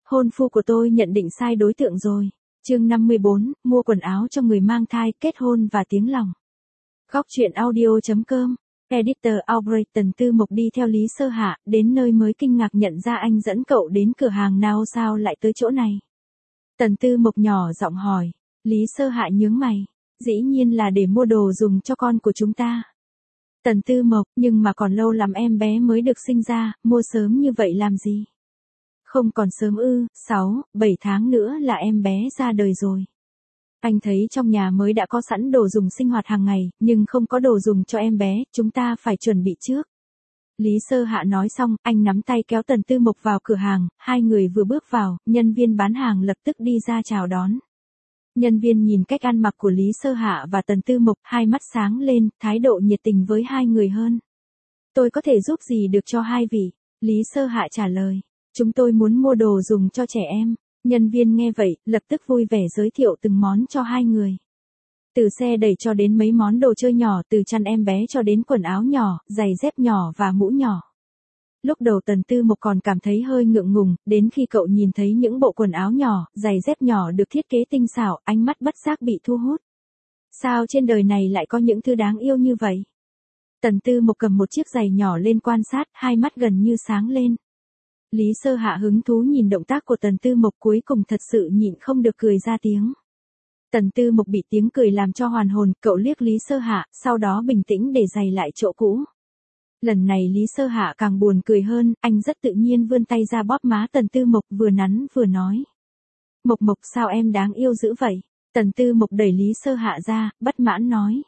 hôn phu của tôi nhận định sai đối tượng rồi. Chương 54, mua quần áo cho người mang thai, kết hôn và tiếng lòng. Góc truyện audio.com. Editor Albrecht. Tần Tư Mộc đi theo Lý Sơ Hạ, đến nơi mới kinh ngạc nhận ra anh dẫn cậu đến cửa hàng nào, sao lại tới chỗ này. Tần Tư Mộc nhỏ giọng hỏi. Lý Sơ Hạ nhướng mày. Dĩ nhiên là để mua đồ dùng cho con của chúng ta. Tần Tư Mộc, nhưng mà còn lâu lắm em bé mới được sinh ra, mua sớm như vậy làm gì? Không còn sớm ư, 6-7 tháng nữa là em bé ra đời rồi. Anh thấy trong nhà mới đã có sẵn đồ dùng sinh hoạt hàng ngày, nhưng không có đồ dùng cho em bé, chúng ta phải chuẩn bị trước. Lý Sơ Hạ nói xong, anh nắm tay kéo Tần Tư Mộc vào cửa hàng, hai người vừa bước vào, nhân viên bán hàng lập tức đi ra chào đón. Nhân viên nhìn cách ăn mặc của Lý Sơ Hạ và Tần Tư Mộc, hai mắt sáng lên, thái độ nhiệt tình với hai người hơn. Tôi có thể giúp gì được cho hai vị? Lý Sơ Hạ trả lời. Chúng tôi muốn mua đồ dùng cho trẻ em. Nhân viên nghe vậy, lập tức vui vẻ giới thiệu từng món cho hai người. Từ xe đẩy cho đến mấy món đồ chơi nhỏ, từ chăn em bé cho đến quần áo nhỏ, giày dép nhỏ và mũ nhỏ. Lúc đầu Tần Tư Mộc còn cảm thấy hơi ngượng ngùng, đến khi cậu nhìn thấy những bộ quần áo nhỏ, giày dép nhỏ được thiết kế tinh xảo, ánh mắt bất giác bị thu hút. Sao trên đời này lại có những thứ đáng yêu như vậy? Tần Tư Mộc cầm một chiếc giày nhỏ lên quan sát, hai mắt gần như sáng lên. Lý Sơ Hạ hứng thú nhìn động tác của Tần Tư Mộc, cuối cùng thật sự nhịn không được cười ra tiếng. Tần Tư Mộc bị tiếng cười làm cho hoàn hồn, cậu liếc Lý Sơ Hạ, sau đó bình tĩnh để giày lại chỗ cũ. Lần này Lý Sơ Hạ càng buồn cười hơn, anh rất tự nhiên vươn tay ra bóp má Tần Tư Mộc, vừa nắn vừa nói. Mộc Mộc, sao em đáng yêu dữ vậy? Tần Tư Mộc đẩy Lý Sơ Hạ ra, bất mãn nói.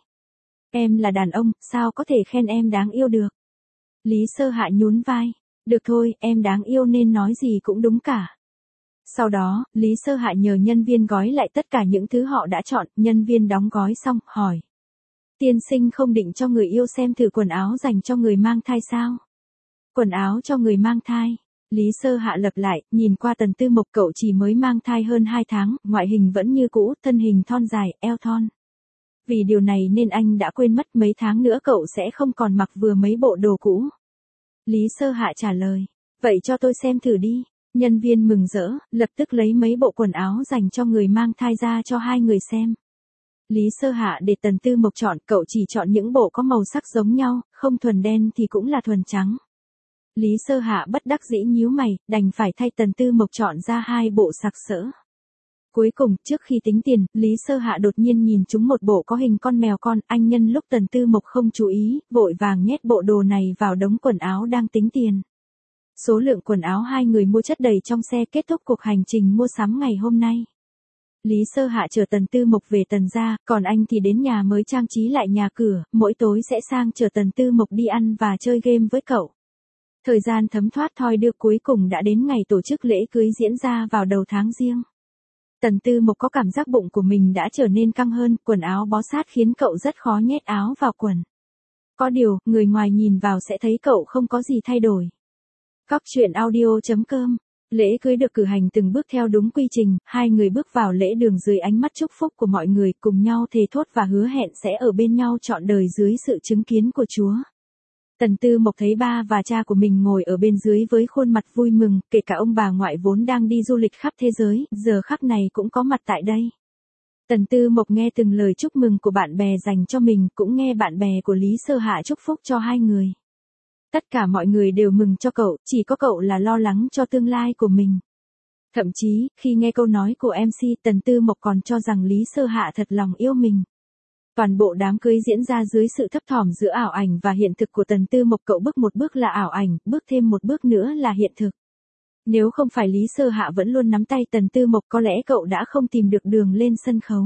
Em là đàn ông, sao có thể khen em đáng yêu được? Lý Sơ Hạ nhún vai. Được thôi, em đáng yêu nên nói gì cũng đúng cả. Sau đó, Lý Sơ Hạ nhờ nhân viên gói lại tất cả những thứ họ đã chọn, nhân viên đóng gói xong, hỏi. Tiên sinh không định cho người yêu xem thử quần áo dành cho người mang thai sao? Quần áo cho người mang thai. Lý Sơ Hạ lặp lại, nhìn qua Tần Tư Mộc, cậu chỉ mới mang thai hơn 2 tháng, ngoại hình vẫn như cũ, thân hình thon dài, eo thon. Vì điều này nên anh đã quên mất mấy tháng nữa cậu sẽ không còn mặc vừa mấy bộ đồ cũ. Lý Sơ Hạ trả lời, vậy cho tôi xem thử đi. Nhân viên mừng rỡ, lập tức lấy mấy bộ quần áo dành cho người mang thai ra cho hai người xem. Lý Sơ Hạ để Tần Tư Mộc chọn, cậu chỉ chọn những bộ có màu sắc giống nhau, không thuần đen thì cũng là thuần trắng. Lý Sơ Hạ bất đắc dĩ nhíu mày, đành phải thay Tần Tư Mộc chọn ra 2 bộ sặc sỡ. Cuối cùng, trước khi tính tiền, Lý Sơ Hạ đột nhiên nhìn trúng một bộ có hình con mèo con, anh nhân lúc Tần Tư Mộc không chú ý, vội vàng nhét bộ đồ này vào đống quần áo đang tính tiền. Số lượng quần áo hai người mua chất đầy trong xe, kết thúc cuộc hành trình mua sắm ngày hôm nay. Lý Sơ Hạ chở Tần Tư Mộc về Tần gia, còn anh thì đến nhà mới trang trí lại nhà cửa, mỗi tối sẽ sang chở Tần Tư Mộc đi ăn và chơi game với cậu. Thời gian thấm thoát thoi đưa, cuối cùng đã đến ngày tổ chức lễ cưới diễn ra vào đầu tháng Giêng. Tần Tư Mộc có cảm giác bụng của mình đã trở nên căng hơn, quần áo bó sát khiến cậu rất khó nhét áo vào quần. Có điều, người ngoài nhìn vào sẽ thấy cậu không có gì thay đổi. Góc truyện audio.com. Lễ cưới được cử hành từng bước theo đúng quy trình, hai người bước vào lễ đường dưới ánh mắt chúc phúc của mọi người, cùng nhau thề thốt và hứa hẹn sẽ ở bên nhau trọn đời dưới sự chứng kiến của Chúa. Tần Tư Mộc thấy ba và cha của mình ngồi ở bên dưới với khuôn mặt vui mừng, kể cả ông bà ngoại vốn đang đi du lịch khắp thế giới, giờ khắc này cũng có mặt tại đây. Tần Tư Mộc nghe từng lời chúc mừng của bạn bè dành cho mình, cũng nghe bạn bè của Lý Sơ Hạ chúc phúc cho hai người. Tất cả mọi người đều mừng cho cậu, chỉ có cậu là lo lắng cho tương lai của mình. Thậm chí, khi nghe câu nói của MC, Tần Tư Mộc còn cho rằng Lý Sơ Hạ thật lòng yêu mình. Toàn bộ đám cưới diễn ra dưới sự thấp thỏm giữa ảo ảnh và hiện thực của Tần Tư Mộc, cậu bước một bước là ảo ảnh, bước thêm một bước nữa là hiện thực. Nếu không phải Lý Sơ Hạ vẫn luôn nắm tay Tần Tư Mộc, có lẽ cậu đã không tìm được đường lên sân khấu.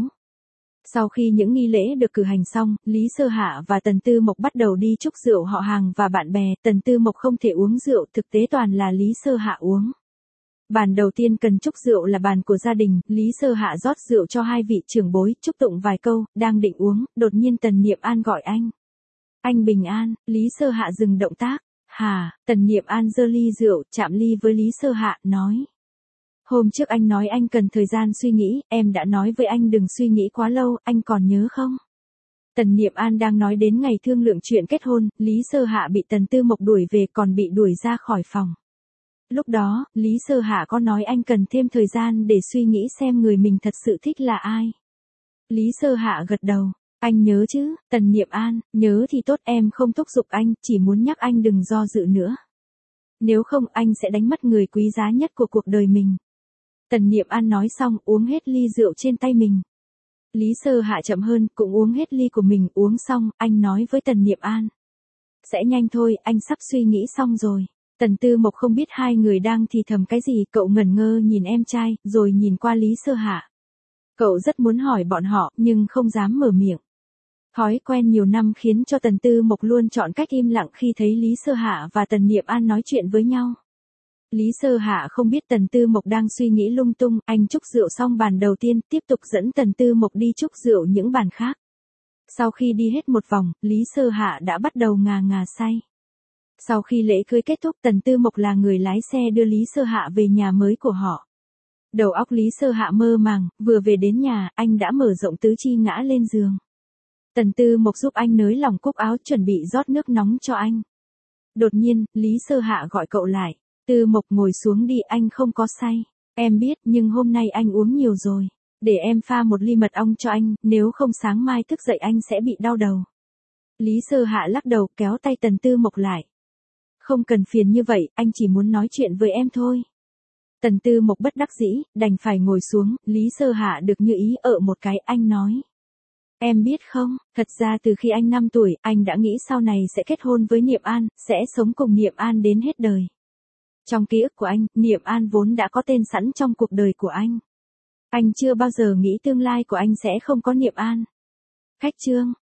Sau khi những nghi lễ được cử hành xong, Lý Sơ Hạ và Tần Tư Mộc bắt đầu đi chúc rượu họ hàng và bạn bè. Tần Tư Mộc không thể uống rượu, thực tế toàn là Lý Sơ Hạ uống. Bàn đầu tiên cần chúc rượu là bàn của gia đình, Lý Sơ Hạ rót rượu cho hai vị trưởng bối, chúc tụng vài câu, đang định uống, đột nhiên Tần Niệm An gọi anh. Anh bình an. Lý Sơ Hạ dừng động tác. Hà, Tần Niệm An giơ ly rượu, chạm ly với Lý Sơ Hạ, nói. Hôm trước anh nói anh cần thời gian suy nghĩ, em đã nói với anh đừng suy nghĩ quá lâu, anh còn nhớ không? Tần Niệm An đang nói đến ngày thương lượng chuyện kết hôn, Lý Sơ Hạ bị Tần Tư Mộc đuổi về, còn bị đuổi ra khỏi phòng. Lúc đó, Lý Sơ Hạ có nói anh cần thêm thời gian để suy nghĩ xem người mình thật sự thích là ai. Lý Sơ Hạ gật đầu. Anh nhớ chứ, Tần Niệm An, nhớ thì tốt, em không thúc giục anh, chỉ muốn nhắc anh đừng do dự nữa. Nếu không anh sẽ đánh mất người quý giá nhất của cuộc đời mình. Tần Niệm An nói xong uống hết ly rượu trên tay mình. Lý Sơ Hạ chậm hơn, cũng uống hết ly của mình, uống xong, anh nói với Tần Niệm An. Sẽ nhanh thôi, anh sắp suy nghĩ xong rồi. Tần Tư Mộc không biết hai người đang thì thầm cái gì, cậu ngẩn ngơ nhìn em trai, rồi nhìn qua Lý Sơ Hạ. Cậu rất muốn hỏi bọn họ, nhưng không dám mở miệng. Thói quen nhiều năm khiến cho Tần Tư Mộc luôn chọn cách im lặng khi thấy Lý Sơ Hạ và Tần Niệm An nói chuyện với nhau. Lý Sơ Hạ không biết Tần Tư Mộc đang suy nghĩ lung tung, anh chúc rượu xong bàn đầu tiên, tiếp tục dẫn Tần Tư Mộc đi chúc rượu những bàn khác. Sau khi đi hết một vòng, Lý Sơ Hạ đã bắt đầu ngà ngà say. Sau khi lễ cưới kết thúc, Tần Tư Mộc là người lái xe đưa Lý Sơ Hạ về nhà mới của họ. Đầu óc Lý Sơ Hạ mơ màng, vừa về đến nhà, anh đã mở rộng tứ chi ngã lên giường. Tần Tư Mộc giúp anh nới lỏng cúc áo, chuẩn bị rót nước nóng cho anh. Đột nhiên, Lý Sơ Hạ gọi cậu lại. Tư Mộc ngồi xuống đi, anh không có say. Em biết, nhưng hôm nay anh uống nhiều rồi. Để em pha một ly mật ong cho anh, nếu không sáng mai thức dậy anh sẽ bị đau đầu. Lý Sơ Hạ lắc đầu, kéo tay Tần Tư Mộc lại. Không cần phiền như vậy, anh chỉ muốn nói chuyện với em thôi. Tần Tư Mộc bất đắc dĩ, đành phải ngồi xuống, Lý Sơ Hạ được như ý một cái, anh nói. Em biết không, thật ra từ khi anh 5 tuổi, anh đã nghĩ sau này sẽ kết hôn với Niệm An, sẽ sống cùng Niệm An đến hết đời. Trong ký ức của anh, Niệm An vốn đã có tên sẵn trong cuộc đời của anh. Anh chưa bao giờ nghĩ tương lai của anh sẽ không có Niệm An. Khách trương.